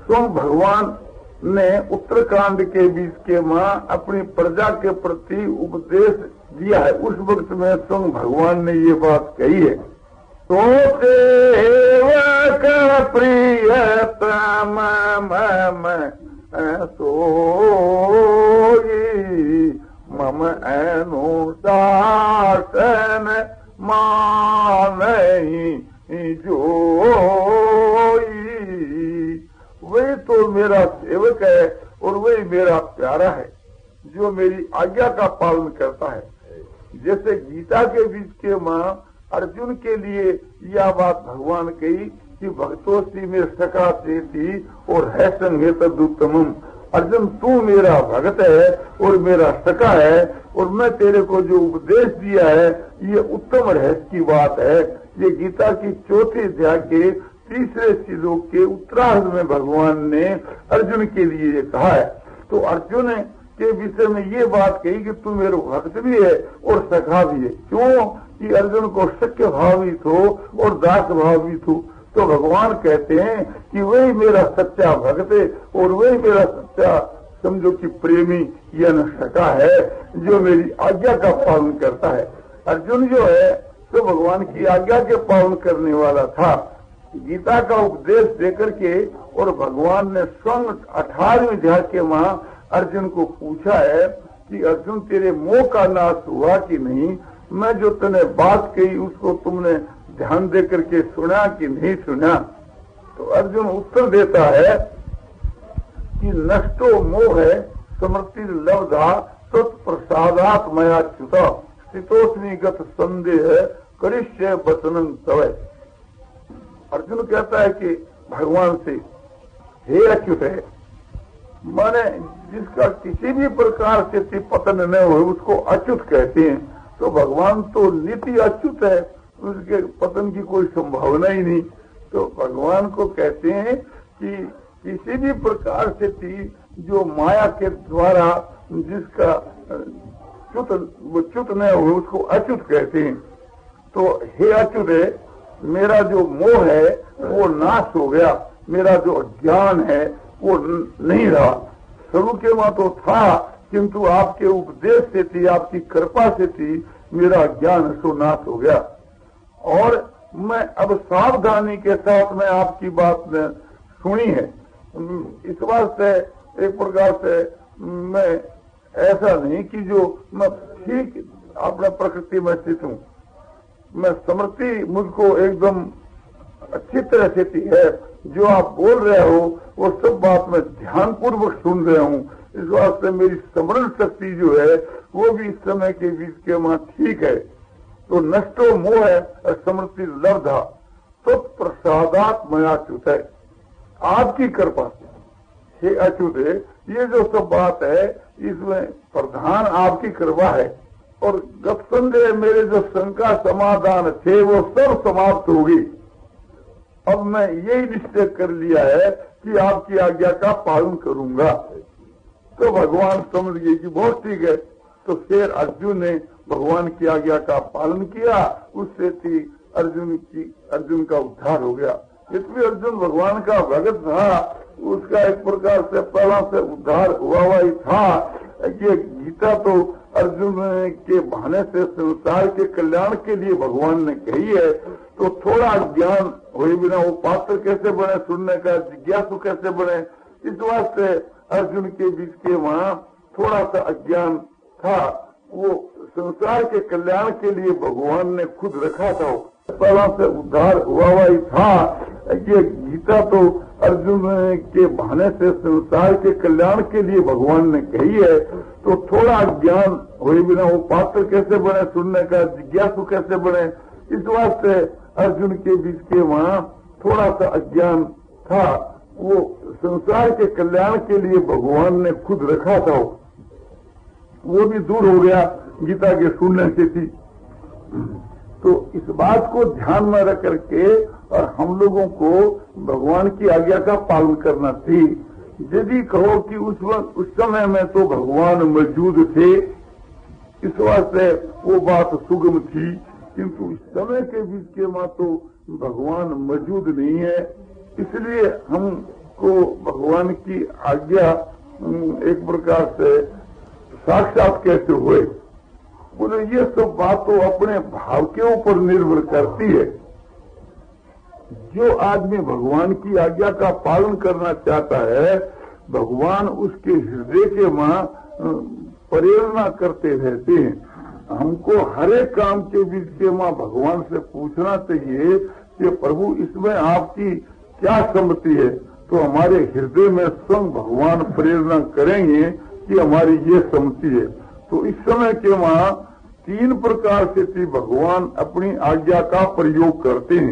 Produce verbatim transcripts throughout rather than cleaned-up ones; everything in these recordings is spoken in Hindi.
स्वयं भगवान ने उत्तरकांड के बीच के मां अपनी प्रजा के प्रति उपदेश दिया है। उस वक्त में स्वयं भगवान ने ये बात कही है, तो सेवक प्रियतम मम सोई मम अनुशासन मानहि जोई। वही तो मेरा सेवक है और वही मेरा प्यारा है जो मेरी आज्ञा का पालन करता है। जैसे गीता के बीच के मां अर्जुन के लिए यह बात भगवान कही कि भक्तों से में सखा से थी और है संगे तदुत्तमम। अर्जुन तू मेरा भक्त है और मेरा सखा है और मैं तेरे को जो उपदेश दिया है ये उत्तम रहस्य की बात है। ये गीता की चौथे अध्याय के तीसरे श्लोक के उत्तरार्ध में भगवान ने अर्जुन के लिए ये कहा है। तो अर्जुन के विषय में ये बात कही कि तू मेरा भक्त भी है और सखा भी है। क्यों कि अर्जुन को सख्य भाव भी थो और दास भाव भी थो। तो भगवान कहते हैं कि वही मेरा सच्चा भक्त है और वही मेरा सच्चा समझो कि प्रेमी या न सखा है जो मेरी आज्ञा का पालन करता है। अर्जुन जो है तो भगवान की आज्ञा के पालन करने वाला था। गीता का उपदेश देकर के और भगवान ने स्वयं अठारहवीं अध्याय के मां अर्जुन को पूछा है कि अर्जुन तेरे मोह का नाश हुआ कि नहीं, मैं जो तूने बात कही उसको तुमने ध्यान दे करके सुना कि नहीं सुना। तो अर्जुन उत्तर देता है कि नष्टो मोह है स्मृति लब्धा तत्प्रसादात मया च्युत स्थितोस्मिगत संदेह करिष्य वचनं तव। अर्जुन कहता है कि भगवान से, हे अच्युत है, माने जिसका किसी भी प्रकार से पतन न हो उसको अच्युत कहते हैं। तो भगवान तो नित्य अच्युत है, उसके पतन की कोई संभावना ही नहीं। तो भगवान को कहते हैं कि किसी भी प्रकार से जो माया के द्वारा जिसका च्युत वो च्युत न हो उसको अच्युत कहते हैं। तो हे अच्युत है, मेरा जो मोह है वो नाश हो गया, मेरा जो ज्ञान है वो नहीं रहा। शुरू के मां तो था किंतु आपके उपदेश से थी, आपकी कृपा से थी, मेरा ज्ञान सो नाश हो गया। और मैं अब सावधानी के साथ में आपकी बात ने सुनी है। इस वास्ते एक प्रकार से मैं ऐसा नहीं कि जो मैं ठीक अपना प्रकृति में स्थित हूँ, मैं स्मृति मुझको एकदम अच्छी तरह से थी है। जो आप बोल रहे हो वो सब बात मैं ध्यान पूर्वक सुन रहा हूँ। इस वास्ते मेरी स्मरण शक्ति जो है वो भी इस समय के बीच के मां ठीक है। तो नष्टो मोह है स्मृति लब्धा तो प्रसादात मया च्युत है, आपकी कृपा से हे अच्युत है। ये जो सब बात है इसमें प्रधान आपकी कृपा है। और गत संदेह मेरे जो शंका समाधान थे वो सब समाप्त होगी। अब मैं यही निश्चय कर लिया है कि आपकी आज्ञा का पालन करूंगा। तो भगवान समझ गए कि बहुत ठीक है। तो फिर अर्जुन ने भगवान की आज्ञा का पालन किया, उससे थी अर्जुन की अर्जुन का उद्धार हो गया। इसलिए अर्जुन भगवान का भगत था, उसका एक प्रकार से पहला से उद्धार हुआ हुआ ही था। ये गीता तो अर्जुन के बहाने से संसार के कल्याण के लिए भगवान ने कही है। तो थोड़ा ज्ञान हुए बिना वो पात्र कैसे बने, सुनने का जिज्ञासु कैसे बने, इस वास्ते अर्जुन के बीच के वहाँ थोड़ा सा अज्ञान था। वो संसार के कल्याण के लिए भगवान ने खुद रखा था, पहला से उद्धार हुआ हुआ ही था। ये गीता तो अर्जुन के बहाने से संसार के कल्याण के लिए भगवान ने कही है। तो थोड़ा ज्ञान हुए बिना वो पात्र कैसे बने, सुनने का जिज्ञासु कैसे बने, इस वास्ते अर्जुन के बीच के वहाँ थोड़ा सा अज्ञान था। वो संसार के कल्याण के लिए भगवान ने खुद रखा था, वो भी दूर हो गया गीता के सुनने से थी। तो इस बात को ध्यान में रख करके और हम लोगों को भगवान की आज्ञा का पालन करना थी। यदि कहो कि उस वक्त उस समय में तो भगवान मौजूद थे, इस वास्ते वो बात सुगम थी, किंतु इस समय के बीच के मां तो भगवान मौजूद नहीं है। इसलिए हमको भगवान भगवान की आज्ञा एक प्रकार से साक्षात कैसे हुए? बोले ये सब बात तो अपने भाव के ऊपर निर्भर करती है। जो आदमी भगवान की आज्ञा का पालन करना चाहता है, भगवान उसके हृदय के मां प्रेरणा करते रहते हैं। हमको हर एक काम के बीच के मां भगवान से पूछना चाहिए कि प्रभु इसमें आपकी क्या सम्मति है, तो हमारे हृदय में स्वयं भगवान प्रेरणा करेंगे कि हमारी ये सम्मति है। तो इस समय के मां तीन प्रकार से भगवान अपनी आज्ञा का प्रयोग करते हैं।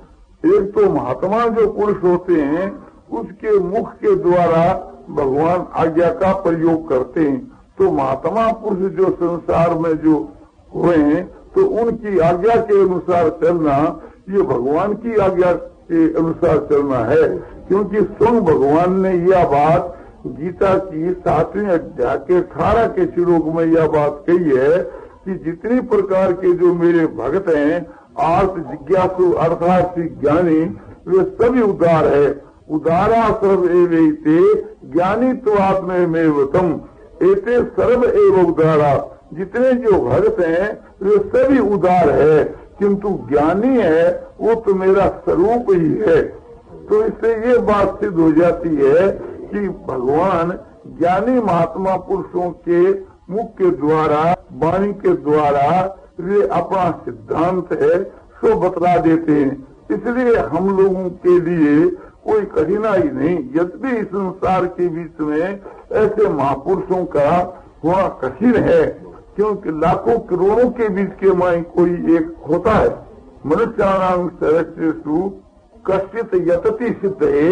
एक तो महात्मा जो पुरुष होते हैं उसके मुख के द्वारा भगवान आज्ञा का प्रयोग करते हैं। तो महात्मा पुरुष जो संसार में जो हुए हैं तो उनकी आज्ञा के अनुसार चलना ये भगवान की आज्ञा के अनुसार चलना है, क्योंकि स्वयं भगवान ने यह बात गीता की सातवें अध्याय के अठारह के श्लोक में यह बात कही है कि जितनी प्रकार के जो मेरे भक्त हैं आर्थ जिज्ञासु अर्थार्थी ज्ञानी वे सभी उदार है। उदारा सर्व एवैते ज्ञानी तो आत्मेवतम एते सर्व एव उदारा। जितने जो भक्त हैं वे सभी उदार है, किंतु ज्ञानी है वो तो मेरा स्वरूप ही है। तो इससे ये बात सिद्ध हो जाती है कि भगवान ज्ञानी महात्मा पुरुषों के मुख के द्वारा वाणी के द्वारा वे अपना सिद्धांत है सो बतला देते हैं। इसलिए हम लोगों के लिए कोई कठिनाई नहीं। यद्यपि इस संसार के बीच में ऐसे महापुरुषों का होना कठिन है, क्योंकि लाखों करोड़ों के बीच के माई कोई एक होता है। मनुष्याणां सहस्रेषु कश्चित यतति सिद्धे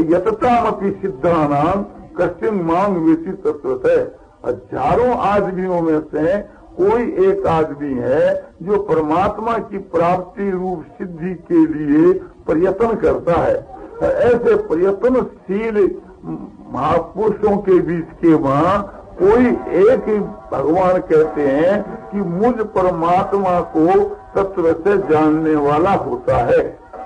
यततामपि सिद्धानां कश्चिन मांग वेति तत्वतः। हजारों आदमियों में से कोई एक आदमी है जो परमात्मा की प्राप्ति रूप सिद्धि के लिए प्रयत्न करता है। ऐसे प्रयत्नशील महापुरुषों के बीच के वहाँ कोई एक ही भगवान कहते हैं कि मुझ परमात्मा को तत्व से जानने वाला होता है।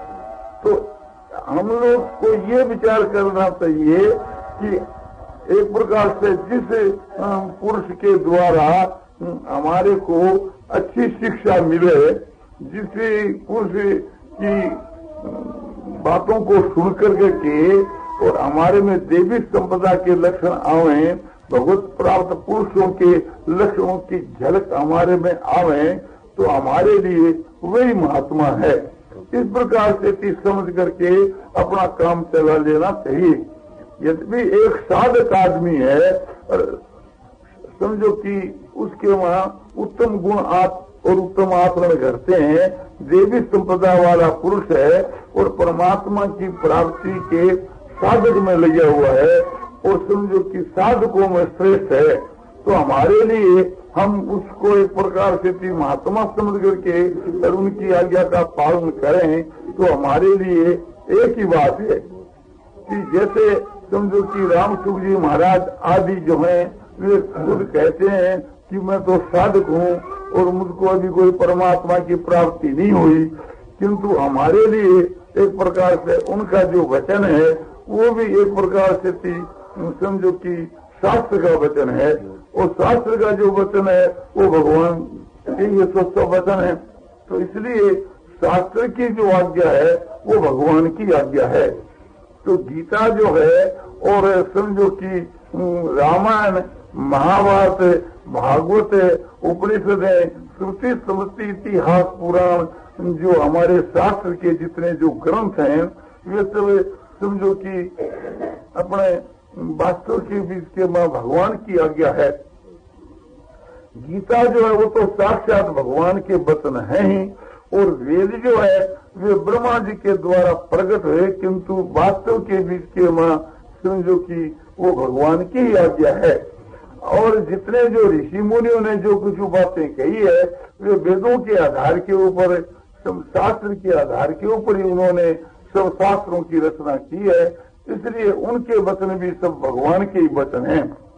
तो हम लोग को ये विचार करना चाहिए कि एक प्रकार से जिस पुरुष के द्वारा हमारे को अच्छी शिक्षा मिले, जिस पुरुष की बातों को सुन करके के और हमारे में देवी संपदा के लक्षण आवे, भगवत प्राप्त पुरुषों के लक्षणों की झलक हमारे में आवे, तो हमारे लिए वही महात्मा है। इस प्रकार से समझ करके अपना काम चला लेना चाहिए। यदि एक साधक आदमी है और समझो कि उसके वहाँ उत्तम गुण आप और उत्तम आचरण करते हैं, देवी संपदा वाला पुरुष है और परमात्मा की प्राप्ति के साधक में लगा हुआ है और समझो कि साधकों में श्रेष्ठ है, तो हमारे लिए हम उसको एक प्रकार से महात्मा समझ करके और उनकी आज्ञा का पालन करें तो हमारे लिए एक ही बात है कि जैसे समझो कि राम सुख जी महाराज आदि जो हैं वे खुद कहते हैं कि मैं तो साधक हूँ और मुझको अभी कोई परमात्मा की प्राप्ति नहीं हुई, किंतु हमारे लिए एक प्रकार से उनका जो वचन है वो भी एक प्रकार से समझो कि शास्त्र का वचन है और शास्त्र का जो वचन है वो भगवान के ये स्वस्थ वचन है। तो इसलिए शास्त्र की जो आज्ञा है वो भगवान की आज्ञा है। तो गीता जो है और समझो कि रामायण महाभारत भागवत उपनिषद है श्रुति स्मृति इतिहास पुराण जो हमारे शास्त्र के जितने जो ग्रंथ हैं वे सब समझो कि अपने वास्तव के बीच के मां भगवान की आज्ञा है। गीता जो है वो तो साक्षात भगवान के वचन है ही और वेद जो है वे ब्रह्मा जी के द्वारा प्रकट हुए, किंतु वास्तव के बीच के मां समझो कि वो भगवान की ही आज्ञा है। और जितने जो ऋषि मुनियों ने जो कुछ बातें कही है वे वेदों के आधार के ऊपर शास्त्र के आधार के ऊपर ही उन्होंने सब शास्त्रों की रचना की है, इसलिए उनके वचन भी सब भगवान के ही वचन हैं।